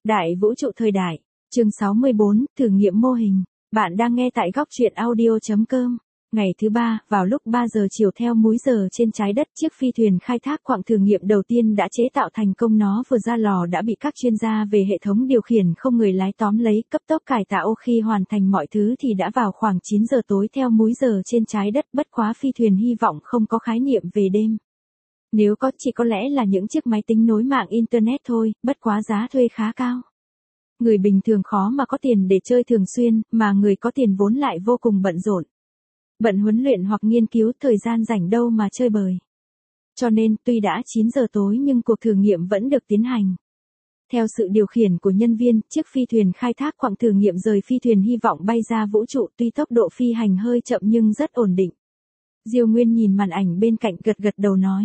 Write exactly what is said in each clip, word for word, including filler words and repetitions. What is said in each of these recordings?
Đại vũ trụ thời đại, chương sáu mươi bốn, thử nghiệm mô hình. Bạn đang nghe tại góc truyện audio chấm com. Ngày thứ ba, vào lúc ba giờ chiều theo múi giờ trên trái đất, chiếc phi thuyền khai thác quặng thử nghiệm đầu tiên đã chế tạo thành công. Nó vừa ra lò đã bị các chuyên gia về hệ thống điều khiển không người lái tóm lấy, cấp tốc cải tạo. Khi hoàn thành mọi thứ thì đã vào khoảng chín giờ tối theo múi giờ trên trái đất. Bất quá phi thuyền hy vọng không có khái niệm về đêm. Nếu có, chỉ có lẽ là những chiếc máy tính nối mạng Internet thôi, bất quá giá thuê khá cao. Người bình thường khó mà có tiền để chơi thường xuyên, mà người có tiền vốn lại vô cùng bận rộn. Bận huấn luyện hoặc nghiên cứu, thời gian rảnh đâu mà chơi bời. Cho nên, tuy đã chín giờ tối nhưng cuộc thử nghiệm vẫn được tiến hành. Theo sự điều khiển của nhân viên, chiếc phi thuyền khai thác quặng thử nghiệm rời phi thuyền hy vọng bay ra vũ trụ, tuy tốc độ phi hành hơi chậm nhưng rất ổn định. Diêu Nguyên nhìn màn ảnh bên cạnh gật gật đầu nói.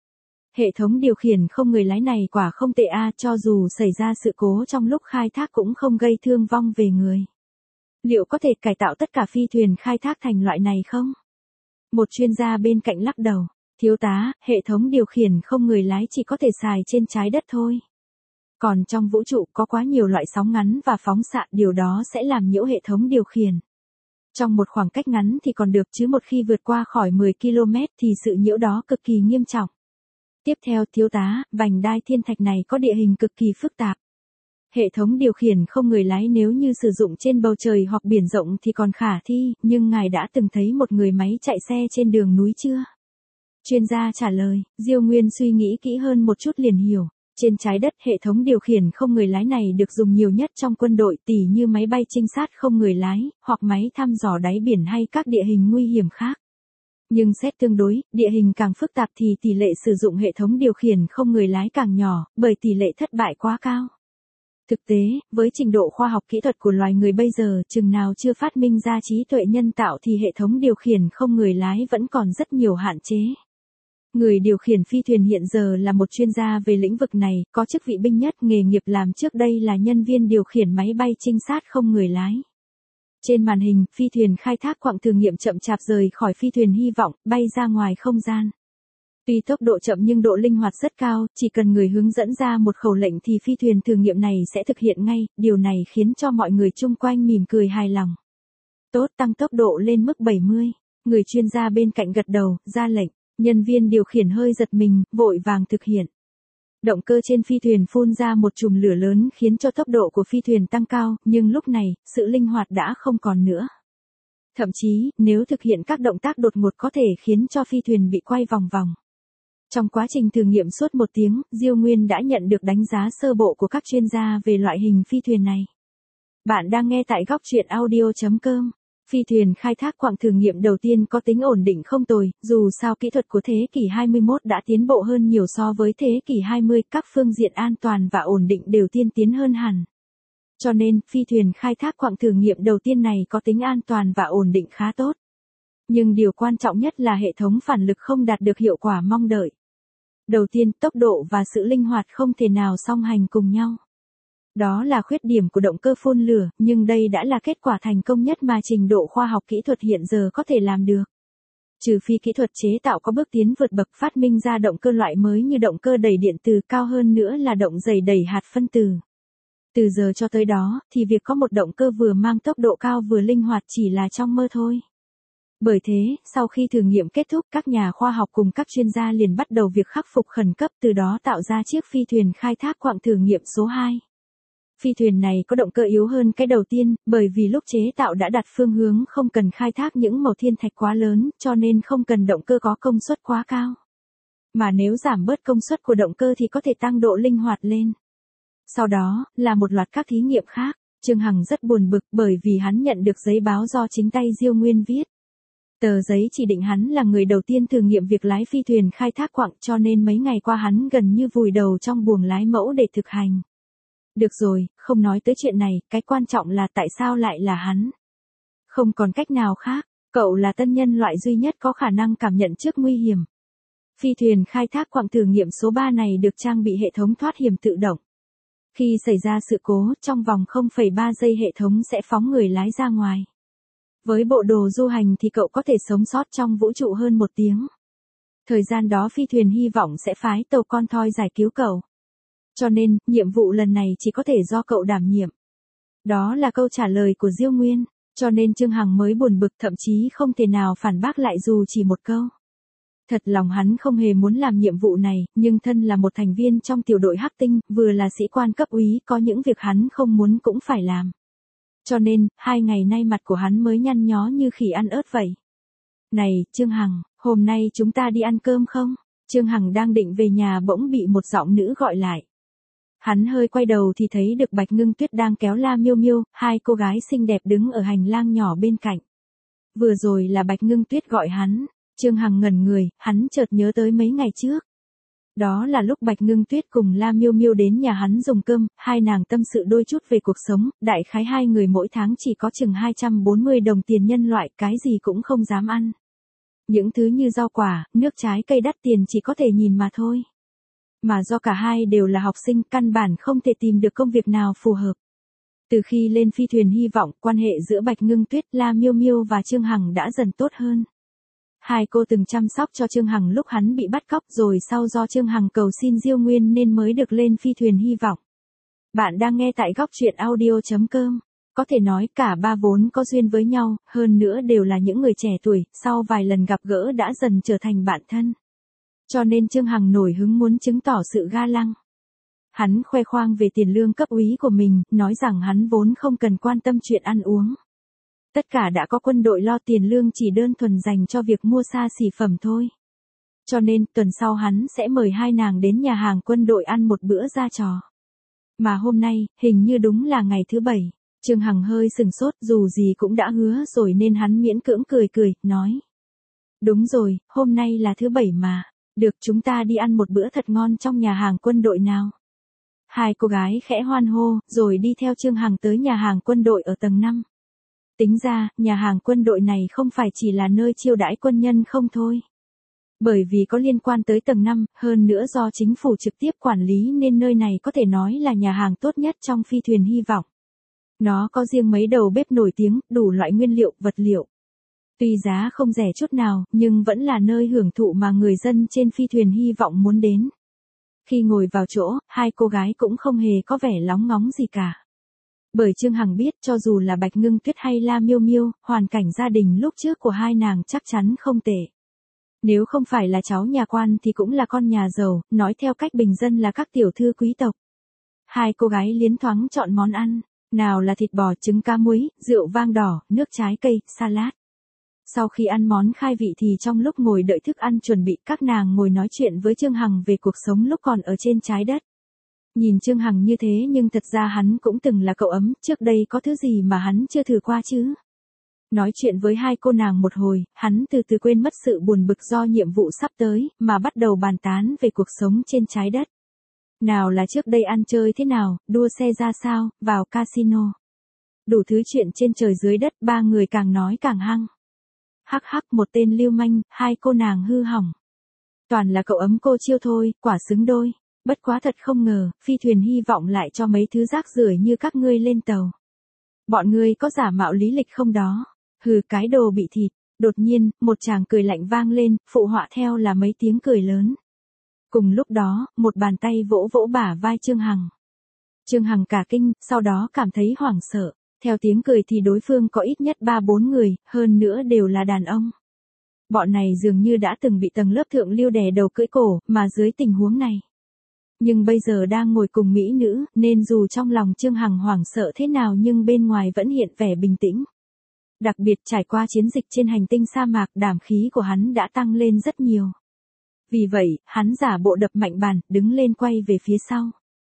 Hệ thống điều khiển không người lái này quả không tệ a, cho dù xảy ra sự cố trong lúc khai thác cũng không gây thương vong về người. Liệu có thể cải tạo tất cả phi thuyền khai thác thành loại này không? Một chuyên gia bên cạnh lắc đầu, thiếu tá, hệ thống điều khiển không người lái chỉ có thể xài trên trái đất thôi. Còn trong vũ trụ có quá nhiều loại sóng ngắn và phóng xạ, điều đó sẽ làm nhiễu hệ thống điều khiển. Trong một khoảng cách ngắn thì còn được, chứ một khi vượt qua khỏi mười ki lô mét thì sự nhiễu đó cực kỳ nghiêm trọng. Tiếp theo, thiếu tá, vành đai thiên thạch này có địa hình cực kỳ phức tạp. Hệ thống điều khiển không người lái nếu như sử dụng trên bầu trời hoặc biển rộng thì còn khả thi, nhưng ngài đã từng thấy một người máy chạy xe trên đường núi chưa? Chuyên gia trả lời. Diêu Nguyên suy nghĩ kỹ hơn một chút liền hiểu. Trên trái đất, hệ thống điều khiển không người lái này được dùng nhiều nhất trong quân đội, tỉ như máy bay trinh sát không người lái, hoặc máy thăm dò đáy biển hay các địa hình nguy hiểm khác. Nhưng xét tương đối, địa hình càng phức tạp thì tỷ lệ sử dụng hệ thống điều khiển không người lái càng nhỏ, bởi tỷ lệ thất bại quá cao. Thực tế, với trình độ khoa học kỹ thuật của loài người bây giờ, chừng nào chưa phát minh ra trí tuệ nhân tạo thì hệ thống điều khiển không người lái vẫn còn rất nhiều hạn chế. Người điều khiển phi thuyền hiện giờ là một chuyên gia về lĩnh vực này, có chức vị binh nhất, nghề nghiệp làm trước đây là nhân viên điều khiển máy bay trinh sát không người lái. Trên màn hình, phi thuyền khai thác quặng thử nghiệm chậm chạp rời khỏi phi thuyền hy vọng, bay ra ngoài không gian. Tuy tốc độ chậm nhưng độ linh hoạt rất cao, chỉ cần người hướng dẫn ra một khẩu lệnh thì phi thuyền thử nghiệm này sẽ thực hiện ngay, điều này khiến cho mọi người chung quanh mỉm cười hài lòng. Tốt, tăng tốc độ lên mức bảy mươi. Người chuyên gia bên cạnh gật đầu, ra lệnh, nhân viên điều khiển hơi giật mình, vội vàng thực hiện. Động cơ trên phi thuyền phun ra một chùm lửa lớn khiến cho tốc độ của phi thuyền tăng cao, nhưng lúc này, sự linh hoạt đã không còn nữa. Thậm chí, nếu thực hiện các động tác đột ngột có thể khiến cho phi thuyền bị quay vòng vòng. Trong quá trình thử nghiệm suốt một tiếng, Diêu Nguyên đã nhận được đánh giá sơ bộ của các chuyên gia về loại hình phi thuyền này. Bạn đang nghe tại góc truyện audio chấm com. Phi thuyền khai thác quặng thử nghiệm đầu tiên có tính ổn định không tồi, dù sao kỹ thuật của thế kỷ hai mươi mốt đã tiến bộ hơn nhiều so với thế kỷ hai mươi, các phương diện an toàn và ổn định đều tiên tiến hơn hẳn. Cho nên, phi thuyền khai thác quặng thử nghiệm đầu tiên này có tính an toàn và ổn định khá tốt. Nhưng điều quan trọng nhất là hệ thống phản lực không đạt được hiệu quả mong đợi. Đầu tiên, tốc độ và sự linh hoạt không thể nào song hành cùng nhau. Đó là khuyết điểm của động cơ phun lửa, nhưng đây đã là kết quả thành công nhất mà trình độ khoa học kỹ thuật hiện giờ có thể làm được. Trừ phi kỹ thuật chế tạo có bước tiến vượt bậc, phát minh ra động cơ loại mới như động cơ đẩy điện từ, cao hơn nữa là động giày đẩy hạt phân tử. Từ giờ cho tới đó, thì việc có một động cơ vừa mang tốc độ cao vừa linh hoạt chỉ là trong mơ thôi. Bởi thế, sau khi thử nghiệm kết thúc, các nhà khoa học cùng các chuyên gia liền bắt đầu việc khắc phục khẩn cấp, từ đó tạo ra chiếc phi thuyền khai thác quặng thử nghiệm số hai. Phi thuyền này có động cơ yếu hơn cái đầu tiên, bởi vì lúc chế tạo đã đặt phương hướng không cần khai thác những màu thiên thạch quá lớn, cho nên không cần động cơ có công suất quá cao. Mà nếu giảm bớt công suất của động cơ thì có thể tăng độ linh hoạt lên. Sau đó, là một loạt các thí nghiệm khác. Trương Hằng rất buồn bực bởi vì hắn nhận được giấy báo do chính tay Diêu Nguyên viết. Tờ giấy chỉ định hắn là người đầu tiên thử nghiệm việc lái phi thuyền khai thác quặng, cho nên mấy ngày qua hắn gần như vùi đầu trong buồng lái mẫu để thực hành. Được rồi, không nói tới chuyện này, cái quan trọng là tại sao lại là hắn. Không còn cách nào khác, cậu là tân nhân loại duy nhất có khả năng cảm nhận trước nguy hiểm. Phi thuyền khai thác quặng thử nghiệm số ba này được trang bị hệ thống thoát hiểm tự động. Khi xảy ra sự cố, trong vòng không phẩy ba giây hệ thống sẽ phóng người lái ra ngoài. Với bộ đồ du hành thì cậu có thể sống sót trong vũ trụ hơn một tiếng. Thời gian đó phi thuyền hy vọng sẽ phái tàu con thoi giải cứu cậu. Cho nên, nhiệm vụ lần này chỉ có thể do cậu đảm nhiệm. Đó là câu trả lời của Diêu Nguyên, cho nên Trương Hằng mới buồn bực, thậm chí không thể nào phản bác lại dù chỉ một câu. Thật lòng hắn không hề muốn làm nhiệm vụ này, nhưng thân là một thành viên trong tiểu đội Hắc Tinh, vừa là sĩ quan cấp úy, có những việc hắn không muốn cũng phải làm. Cho nên, hai ngày nay mặt của hắn mới nhăn nhó như khỉ ăn ớt vậy. Này, Trương Hằng, hôm nay chúng ta đi ăn cơm không? Trương Hằng đang định về nhà bỗng bị một giọng nữ gọi lại. Hắn hơi quay đầu thì thấy được Bạch Ngưng Tuyết đang kéo La Miêu Miêu, hai cô gái xinh đẹp đứng ở hành lang nhỏ bên cạnh. Vừa rồi là Bạch Ngưng Tuyết gọi hắn. Trương Hằng ngẩn người, hắn chợt nhớ tới mấy ngày trước. Đó là lúc Bạch Ngưng Tuyết cùng La Miêu Miêu đến nhà hắn dùng cơm, hai nàng tâm sự đôi chút về cuộc sống, đại khái hai người mỗi tháng chỉ có chừng hai trăm bốn mươi đồng tiền nhân loại, cái gì cũng không dám ăn. Những thứ như rau quả, nước trái cây đắt tiền chỉ có thể nhìn mà thôi. Mà do cả hai đều là học sinh, căn bản không thể tìm được công việc nào phù hợp. Từ khi lên phi thuyền hy vọng, quan hệ giữa Bạch Ngưng Tuyết, La Miêu Miêu và Trương Hằng đã dần tốt hơn. Hai cô từng chăm sóc cho Trương Hằng lúc hắn bị bắt cóc, rồi sau do Trương Hằng cầu xin Diêu Nguyên nên mới được lên phi thuyền hy vọng. Bạn đang nghe tại góc truyện audio chấm com. Có thể nói cả ba vốn có duyên với nhau, hơn nữa đều là những người trẻ tuổi, sau vài lần gặp gỡ đã dần trở thành bạn thân. Cho nên Trương Hằng nổi hứng muốn chứng tỏ sự ga lăng. Hắn khoe khoang về tiền lương cấp úy của mình, nói rằng hắn vốn không cần quan tâm chuyện ăn uống. Tất cả đã có quân đội lo, tiền lương chỉ đơn thuần dành cho việc mua xa xỉ phẩm thôi. Cho nên, tuần sau hắn sẽ mời hai nàng đến nhà hàng quân đội ăn một bữa ra trò. Mà hôm nay, hình như đúng là ngày thứ bảy. Trương Hằng hơi sừng sốt, dù gì cũng đã hứa rồi nên hắn miễn cưỡng cười cười, nói. Đúng rồi, hôm nay là thứ bảy mà. Được, chúng ta đi ăn một bữa thật ngon trong nhà hàng quân đội nào. Hai cô gái khẽ hoan hô, rồi đi theo Trương Hằng tới nhà hàng quân đội ở tầng năm. Tính ra, nhà hàng quân đội này không phải chỉ là nơi chiêu đãi quân nhân không thôi. Bởi vì có liên quan tới tầng năm, hơn nữa do chính phủ trực tiếp quản lý nên nơi này có thể nói là nhà hàng tốt nhất trong phi thuyền hy vọng. Nó có riêng mấy đầu bếp nổi tiếng, đủ loại nguyên liệu, vật liệu. Tuy giá không rẻ chút nào, nhưng vẫn là nơi hưởng thụ mà người dân trên phi thuyền hy vọng muốn đến. Khi ngồi vào chỗ, hai cô gái cũng không hề có vẻ lóng ngóng gì cả. Bởi Trương Hằng biết cho dù là Bạch Ngưng Tuyết hay La Miêu Miêu, hoàn cảnh gia đình lúc trước của hai nàng chắc chắn không tệ. Nếu không phải là cháu nhà quan thì cũng là con nhà giàu, nói theo cách bình dân là các tiểu thư quý tộc. Hai cô gái liến thoáng chọn món ăn, nào là thịt bò, trứng cá muối, rượu vang đỏ, nước trái cây, salad. Sau khi ăn món khai vị thì trong lúc ngồi đợi thức ăn chuẩn bị, các nàng ngồi nói chuyện với Trương Hằng về cuộc sống lúc còn ở trên trái đất. Nhìn Trương Hằng như thế nhưng thật ra hắn cũng từng là cậu ấm, trước đây có thứ gì mà hắn chưa thử qua chứ. Nói chuyện với hai cô nàng một hồi, hắn từ từ quên mất sự buồn bực do nhiệm vụ sắp tới, mà bắt đầu bàn tán về cuộc sống trên trái đất. Nào là trước đây ăn chơi thế nào, đua xe ra sao, vào casino. Đủ thứ chuyện trên trời dưới đất, ba người càng nói càng hăng. Hắc hắc, một tên lưu manh, hai cô nàng hư hỏng. Toàn là cậu ấm cô chiêu thôi, quả xứng đôi. Bất quá thật không ngờ, phi thuyền hy vọng lại cho mấy thứ rác rưởi như các ngươi lên tàu. Bọn ngươi có giả mạo lý lịch không đó? Hừ, cái đồ bị thịt. Đột nhiên, một tràng cười lạnh vang lên, phụ họa theo là mấy tiếng cười lớn. Cùng lúc đó, một bàn tay vỗ vỗ bả vai Trương Hằng. Trương Hằng cả kinh, sau đó cảm thấy hoảng sợ. Theo tiếng cười thì đối phương có ít nhất ba bốn người, hơn nữa đều là đàn ông. Bọn này dường như đã từng bị tầng lớp thượng lưu đè đầu cưỡi cổ, mà dưới tình huống này. Nhưng bây giờ đang ngồi cùng mỹ nữ, nên dù trong lòng Trương Hằng hoảng sợ thế nào nhưng bên ngoài vẫn hiện vẻ bình tĩnh. Đặc biệt trải qua chiến dịch trên hành tinh sa mạc, đảm khí của hắn đã tăng lên rất nhiều. Vì vậy, hắn giả bộ đập mạnh bàn, đứng lên quay về phía sau.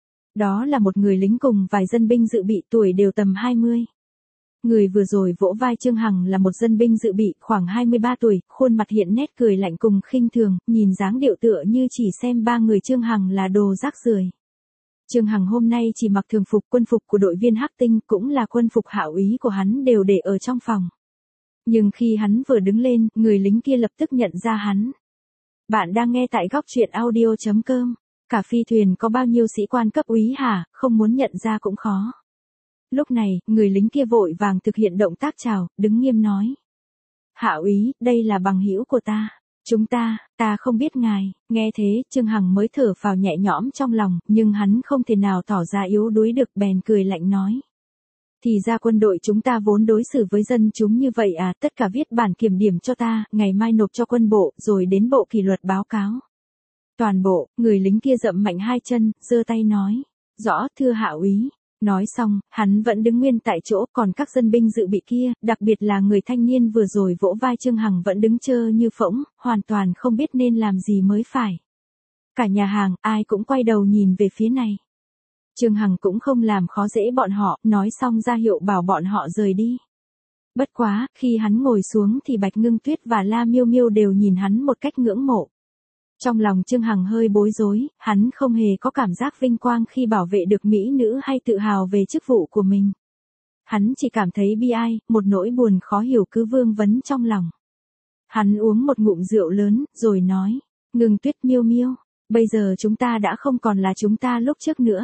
Đó là một người lính cùng vài dân binh dự bị, tuổi đều tầm hai mươi. Người vừa rồi vỗ vai Trương Hằng là một dân binh dự bị khoảng hai mươi ba tuổi, khuôn mặt hiện nét cười lạnh cùng khinh thường, nhìn dáng điệu tựa như chỉ xem ba người Trương Hằng là đồ rác rưởi. Trương Hằng hôm nay chỉ mặc thường phục, quân phục của đội viên Hắc Tinh, cũng là quân phục hạ úy của hắn đều để ở trong phòng. Nhưng khi hắn vừa đứng lên, người lính kia lập tức nhận ra hắn. Bạn đang nghe tại góc truyện audio chấm com. Cả phi thuyền có bao nhiêu sĩ quan cấp úy hả, không muốn nhận ra cũng khó. Lúc này, người lính kia vội vàng thực hiện động tác chào, đứng nghiêm nói. Hạ úy, đây là bằng hữu của ta. Chúng ta, ta không biết ngài, nghe thế, Trương Hằng mới thở phào nhẹ nhõm trong lòng, nhưng hắn không thể nào tỏ ra yếu đuối được bèn cười lạnh nói. Thì ra quân đội chúng ta vốn đối xử với dân chúng như vậy à, tất cả viết bản kiểm điểm cho ta, ngày mai nộp cho quân bộ, rồi đến bộ kỷ luật báo cáo. Toàn bộ, người lính kia dậm mạnh hai chân, giơ tay nói. Rõ, thưa hạ úy. Nói xong, hắn vẫn đứng nguyên tại chỗ, còn các dân binh dự bị kia, đặc biệt là người thanh niên vừa rồi vỗ vai Trương Hằng vẫn đứng trơ như phỗng, hoàn toàn không biết nên làm gì mới phải. Cả nhà hàng, ai cũng quay đầu nhìn về phía này. Trương Hằng cũng không làm khó dễ bọn họ, nói xong ra hiệu bảo bọn họ rời đi. Bất quá, khi hắn ngồi xuống thì Bạch Ngưng Tuyết và La Miêu Miêu đều nhìn hắn một cách ngưỡng mộ. Trong lòng Trương Hằng hơi bối rối, hắn không hề có cảm giác vinh quang khi bảo vệ được mỹ nữ hay tự hào về chức vụ của mình. Hắn chỉ cảm thấy bi ai, một nỗi buồn khó hiểu cứ vương vấn trong lòng. Hắn uống một ngụm rượu lớn, rồi nói, Ngưng Tuyết Miêu Miêu, bây giờ chúng ta đã không còn là chúng ta lúc trước nữa.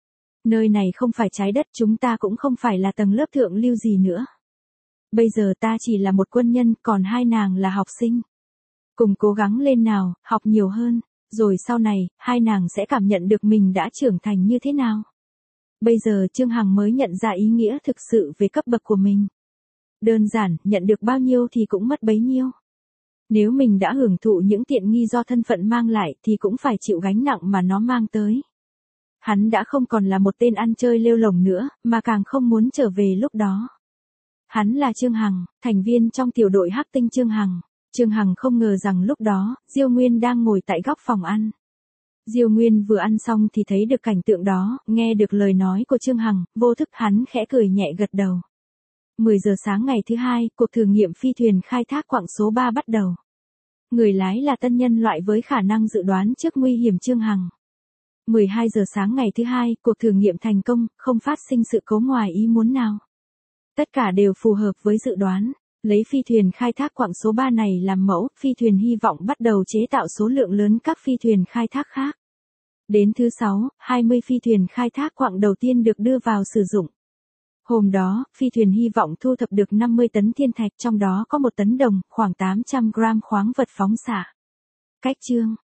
Nơi này không phải trái đất, chúng ta cũng không phải là tầng lớp thượng lưu gì nữa. Bây giờ ta chỉ là một quân nhân, còn hai nàng là học sinh. Cùng cố gắng lên nào, học nhiều hơn, rồi sau này, hai nàng sẽ cảm nhận được mình đã trưởng thành như thế nào. Bây giờ Trương Hằng mới nhận ra ý nghĩa thực sự về cấp bậc của mình. Đơn giản, nhận được bao nhiêu thì cũng mất bấy nhiêu. Nếu mình đã hưởng thụ những tiện nghi do thân phận mang lại thì cũng phải chịu gánh nặng mà nó mang tới. Hắn đã không còn là một tên ăn chơi lêu lổng nữa, mà càng không muốn trở về lúc đó. Hắn là Trương Hằng, thành viên trong tiểu đội Hắc Tinh Trương Hằng. Trương Hằng không ngờ rằng lúc đó, Diêu Nguyên đang ngồi tại góc phòng ăn. Diêu Nguyên vừa ăn xong thì thấy được cảnh tượng đó, nghe được lời nói của Trương Hằng, vô thức hắn khẽ cười nhẹ gật đầu. mười giờ sáng ngày thứ hai, cuộc thử nghiệm phi thuyền khai thác quặng số ba bắt đầu. Người lái là tân nhân loại với khả năng dự đoán trước nguy hiểm Trương Hằng. mười hai giờ sáng ngày thứ hai, cuộc thử nghiệm thành công, không phát sinh sự cố ngoài ý muốn nào. Tất cả đều phù hợp với dự đoán. Lấy phi thuyền khai thác quặng số ba này làm mẫu, phi thuyền hy vọng bắt đầu chế tạo số lượng lớn các phi thuyền khai thác khác. Đến thứ sáu, hai mươi phi thuyền khai thác quặng đầu tiên được đưa vào sử dụng. Hôm đó, phi thuyền hy vọng thu thập được năm mươi tấn thiên thạch, trong đó có một tấn đồng, khoảng tám trăm gram khoáng vật phóng xạ. Cách chương